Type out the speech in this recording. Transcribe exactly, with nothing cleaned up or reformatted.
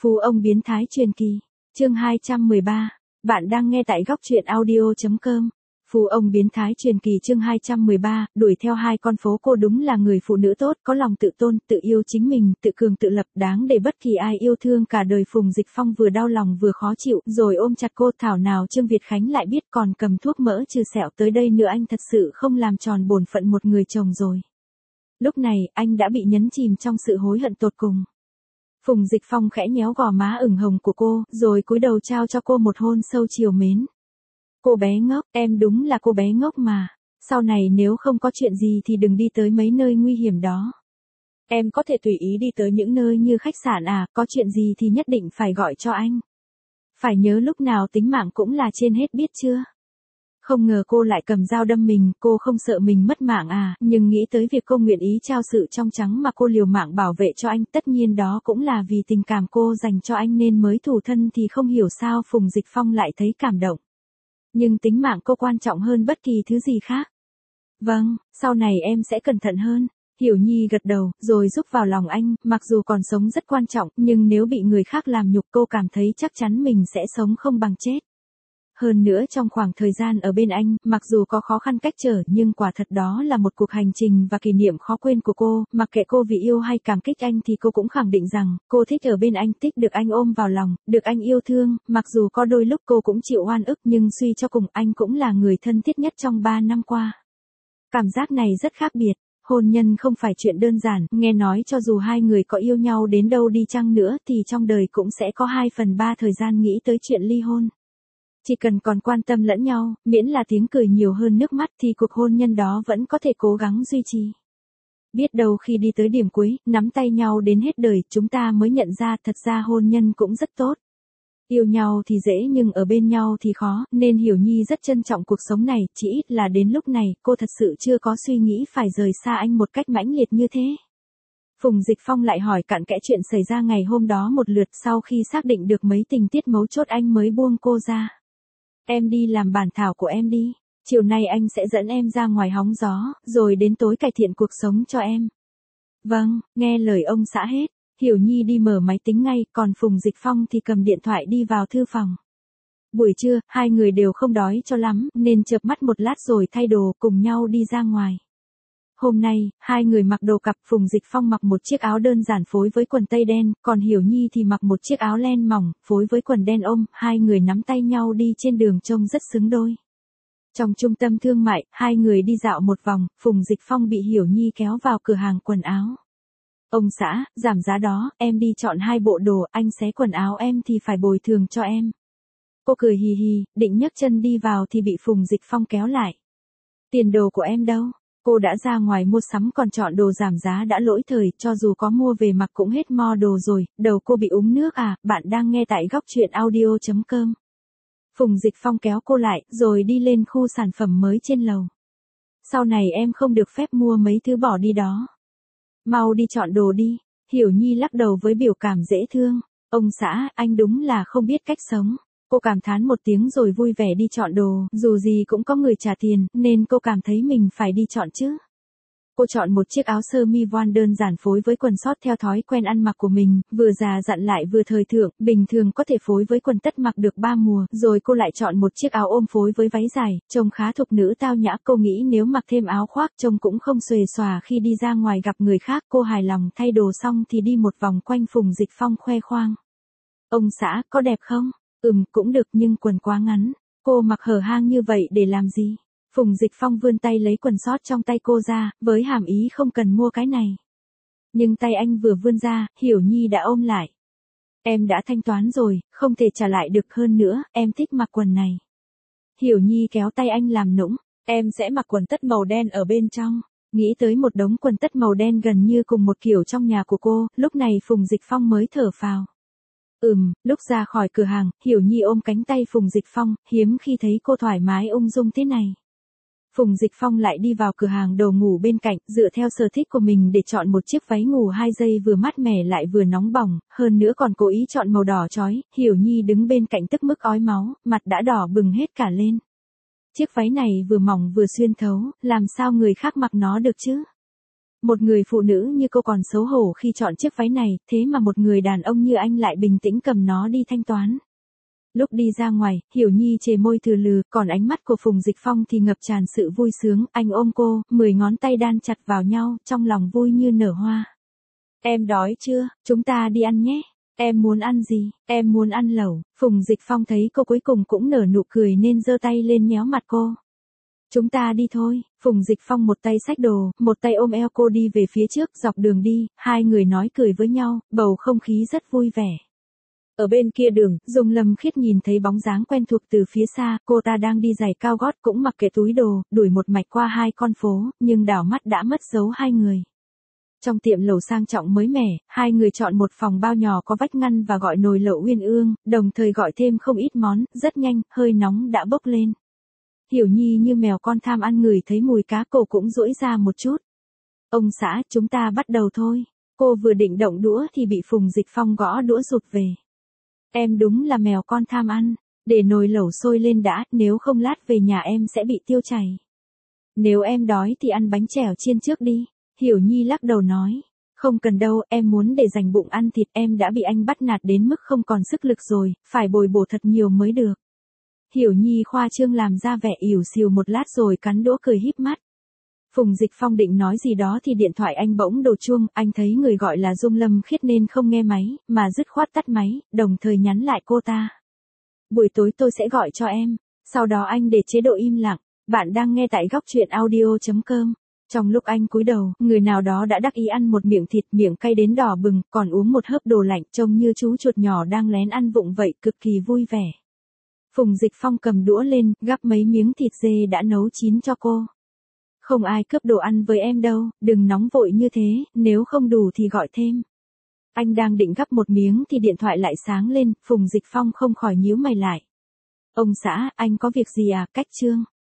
Phú ông biến thái truyền kỳ, chương hai trăm mười ba, bạn đang nghe tại góc truyện audio chấm com. Phú ông biến thái truyền kỳ chương hai trăm mười ba, đuổi theo hai con phố. Cô đúng là người phụ nữ tốt, có lòng tự tôn, tự yêu chính mình, tự cường tự lập, đáng để bất kỳ ai yêu thương cả đời. Phùng Dịch Phong vừa đau lòng vừa khó chịu, rồi ôm chặt cô. Thảo nào Trương Việt Khánh lại biết còn cầm thuốc mỡ trừ sẹo tới đây nữa. Anh thật sự không làm tròn bổn phận một người chồng rồi. Lúc này, anh đã bị nhấn chìm trong sự hối hận tột cùng. Phùng Dịch Phong khẽ nhéo gò má ửng hồng của cô, rồi cúi đầu trao cho cô một hôn sâu trìu mến. Cô bé ngốc, em đúng là cô bé ngốc mà. Sau này nếu không có chuyện gì thì đừng đi tới mấy nơi nguy hiểm đó. Em có thể tùy ý đi tới những nơi như khách sạn à, có chuyện gì thì nhất định phải gọi cho anh. Phải nhớ lúc nào tính mạng cũng là trên hết, biết chưa? Không ngờ cô lại cầm dao đâm mình, cô không sợ mình mất mạng à, nhưng nghĩ tới việc cô nguyện ý trao sự trong trắng mà cô liều mạng bảo vệ cho anh, tất nhiên đó cũng là vì tình cảm cô dành cho anh nên mới thủ thân, thì không hiểu sao Phùng Dịch Phong lại thấy cảm động. Nhưng tính mạng cô quan trọng hơn bất kỳ thứ gì khác. Vâng, sau này em sẽ cẩn thận hơn. Hiểu Nhi gật đầu, rồi rúc vào lòng anh. Mặc dù còn sống rất quan trọng, nhưng nếu bị người khác làm nhục cô cảm thấy chắc chắn mình sẽ sống không bằng chết. Hơn nữa trong khoảng thời gian ở bên anh, mặc dù có khó khăn cách trở nhưng quả thật đó là một cuộc hành trình và kỷ niệm khó quên của cô. Mặc kệ cô vì yêu hay cảm kích anh thì cô cũng khẳng định rằng, cô thích ở bên anh, thích được anh ôm vào lòng, được anh yêu thương. Mặc dù có đôi lúc cô cũng chịu oan ức nhưng suy cho cùng anh cũng là người thân thiết nhất trong ba năm qua. Cảm giác này rất khác biệt. Hôn nhân không phải chuyện đơn giản, nghe nói cho dù hai người có yêu nhau đến đâu đi chăng nữa thì trong đời cũng sẽ có hai phần ba thời gian nghĩ tới chuyện ly hôn. Chỉ cần còn quan tâm lẫn nhau, miễn là tiếng cười nhiều hơn nước mắt thì cuộc hôn nhân đó vẫn có thể cố gắng duy trì. Biết đâu khi đi tới điểm cuối, nắm tay nhau đến hết đời, chúng ta mới nhận ra thật ra hôn nhân cũng rất tốt. Yêu nhau thì dễ nhưng ở bên nhau thì khó, nên Hiểu Nhi rất trân trọng cuộc sống này, chỉ ít là đến lúc này, cô thật sự chưa có suy nghĩ phải rời xa anh một cách mãnh liệt như thế. Phùng Dịch Phong lại hỏi cặn kẽ chuyện xảy ra ngày hôm đó một lượt, sau khi xác định được mấy tình tiết mấu chốt anh mới buông cô ra. Em đi làm bản thảo của em đi, chiều nay anh sẽ dẫn em ra ngoài hóng gió, rồi đến tối cải thiện cuộc sống cho em. Vâng, nghe lời ông xã hết. Hiểu Nhi đi mở máy tính ngay, còn Phùng Dịch Phong thì cầm điện thoại đi vào thư phòng. Buổi trưa, hai người đều không đói cho lắm, nên chợp mắt một lát rồi thay đồ cùng nhau đi ra ngoài. Hôm nay, hai người mặc đồ cặp. Phùng Dịch Phong mặc một chiếc áo đơn giản phối với quần tây đen, còn Hiểu Nhi thì mặc một chiếc áo len mỏng, phối với quần đen ôm, hai người nắm tay nhau đi trên đường trông rất xứng đôi. Trong trung tâm thương mại, hai người đi dạo một vòng, Phùng Dịch Phong bị Hiểu Nhi kéo vào cửa hàng quần áo. Ông xã, giảm giá đó, em đi chọn hai bộ đồ, anh xé quần áo em thì phải bồi thường cho em. Cô cười hì hì, định nhấc chân đi vào thì bị Phùng Dịch Phong kéo lại. Tiền đồ của em đâu? Cô đã ra ngoài mua sắm còn chọn đồ giảm giá đã lỗi thời, cho dù có mua về mặc cũng hết mo đồ rồi. Đầu cô bị úng nước à? Bạn đang nghe tại góc truyện audio chấm com. Phùng Dịch Phong kéo cô lại, rồi đi lên khu sản phẩm mới trên lầu. Sau này em không được phép mua mấy thứ bỏ đi đó. Mau đi chọn đồ đi. Hiểu Nhi lắc đầu với biểu cảm dễ thương. Ông xã, anh đúng là không biết cách sống. Cô cảm thán một tiếng rồi vui vẻ đi chọn đồ, dù gì cũng có người trả tiền, nên cô cảm thấy mình phải đi chọn chứ. Cô chọn một chiếc áo sơ mi voan đơn giản phối với quần sót theo thói quen ăn mặc của mình, vừa già dặn lại vừa thời thượng, bình thường có thể phối với quần tất mặc được ba mùa, rồi cô lại chọn một chiếc áo ôm phối với váy dài, trông khá thục nữ tao nhã. Cô nghĩ nếu mặc thêm áo khoác trông cũng không xuề xòa khi đi ra ngoài gặp người khác. Cô hài lòng thay đồ xong thì đi một vòng quanh Phùng Dịch Phong khoe khoang. Ông xã, có đẹp không? Ừm, cũng được nhưng quần quá ngắn. Cô mặc hở hang như vậy để làm gì? Phùng Dịch Phong vươn tay lấy quần sót trong tay cô ra, với hàm ý không cần mua cái này. Nhưng tay anh vừa vươn ra, Hiểu Nhi đã ôm lại. Em đã thanh toán rồi, không thể trả lại được, hơn nữa, em thích mặc quần này. Hiểu Nhi kéo tay anh làm nũng, em sẽ mặc quần tất màu đen ở bên trong. Nghĩ tới một đống quần tất màu đen gần như cùng một kiểu trong nhà của cô, lúc này Phùng Dịch Phong mới thở phào. Ừm, lúc ra khỏi cửa hàng, Hiểu Nhi ôm cánh tay Phùng Dịch Phong, hiếm khi thấy cô thoải mái ung dung thế này. Phùng Dịch Phong lại đi vào cửa hàng đồ ngủ bên cạnh, dựa theo sở thích của mình để chọn một chiếc váy ngủ hai dây vừa mát mẻ lại vừa nóng bỏng, hơn nữa còn cố ý chọn màu đỏ chói. Hiểu Nhi đứng bên cạnh tức mức ói máu, mặt đã đỏ bừng hết cả lên. Chiếc váy này vừa mỏng vừa xuyên thấu, làm sao người khác mặc nó được chứ? Một người phụ nữ như cô còn xấu hổ khi chọn chiếc váy này, thế mà một người đàn ông như anh lại bình tĩnh cầm nó đi thanh toán. Lúc đi ra ngoài, Hiểu Nhi chề môi thừ lừ, còn ánh mắt của Phùng Dịch Phong thì ngập tràn sự vui sướng, anh ôm cô, mười ngón tay đan chặt vào nhau, trong lòng vui như nở hoa. Em đói chưa, chúng ta đi ăn nhé. Em muốn ăn gì, em muốn ăn lẩu. Phùng Dịch Phong thấy cô cuối cùng cũng nở nụ cười nên giơ tay lên nhéo mặt cô. Chúng ta đi thôi. Phùng Dịch Phong một tay xách đồ, một tay ôm eo cô đi về phía trước, dọc đường đi, hai người nói cười với nhau, bầu không khí rất vui vẻ. Ở bên kia đường, Dung Lâm Khiết nhìn thấy bóng dáng quen thuộc từ phía xa, cô ta đang đi giày cao gót cũng mặc kệ túi đồ, đuổi một mạch qua hai con phố, nhưng đảo mắt đã mất dấu hai người. Trong tiệm lẩu sang trọng mới mẻ, hai người chọn một phòng bao nhỏ có vách ngăn và gọi nồi lẩu uyên ương, đồng thời gọi thêm không ít món, rất nhanh, hơi nóng đã bốc lên. Hiểu Nhi như mèo con tham ăn ngửi thấy mùi cá, cổ cũng duỗi ra một chút. Ông xã, chúng ta bắt đầu thôi. Cô vừa định động đũa thì bị Phùng Dịch Phong gõ đũa rụt về. Em đúng là mèo con tham ăn, để nồi lẩu sôi lên đã, nếu không lát về nhà em sẽ bị tiêu chảy. Nếu em đói thì ăn bánh chèo chiên trước đi. Hiểu Nhi lắc đầu nói, không cần đâu, em muốn để dành bụng ăn thịt, em đã bị anh bắt nạt đến mức không còn sức lực rồi, phải bồi bổ thật nhiều mới được. Hiểu Nhi khoa trương làm ra vẻ ỉu xìu một lát rồi cắn đũa cười híp mắt. Phùng Dịch Phong định nói gì đó thì điện thoại anh bỗng đổ chuông, anh thấy người gọi là Dung Lâm Khiết nên không nghe máy, mà dứt khoát tắt máy, đồng thời nhắn lại cô ta. Buổi tối tôi sẽ gọi cho em, sau đó anh để chế độ im lặng. Bạn đang nghe tại góc truyện audio chấm com. Trong lúc anh cúi đầu, người nào đó đã đắc ý ăn một miệng thịt, miệng cay đến đỏ bừng, còn uống một hớp đồ lạnh, trông như chú chuột nhỏ đang lén ăn vụng vậy, cực kỳ vui vẻ. Phùng Dịch Phong cầm đũa lên, gắp mấy miếng thịt dê đã nấu chín cho cô. Không ai cướp đồ ăn với em đâu, đừng nóng vội như thế, nếu không đủ thì gọi thêm. Anh đang định gắp một miếng thì điện thoại lại sáng lên, Phùng Dịch Phong không khỏi nhíu mày lại. Ông xã, anh có việc gì à, cách Trương?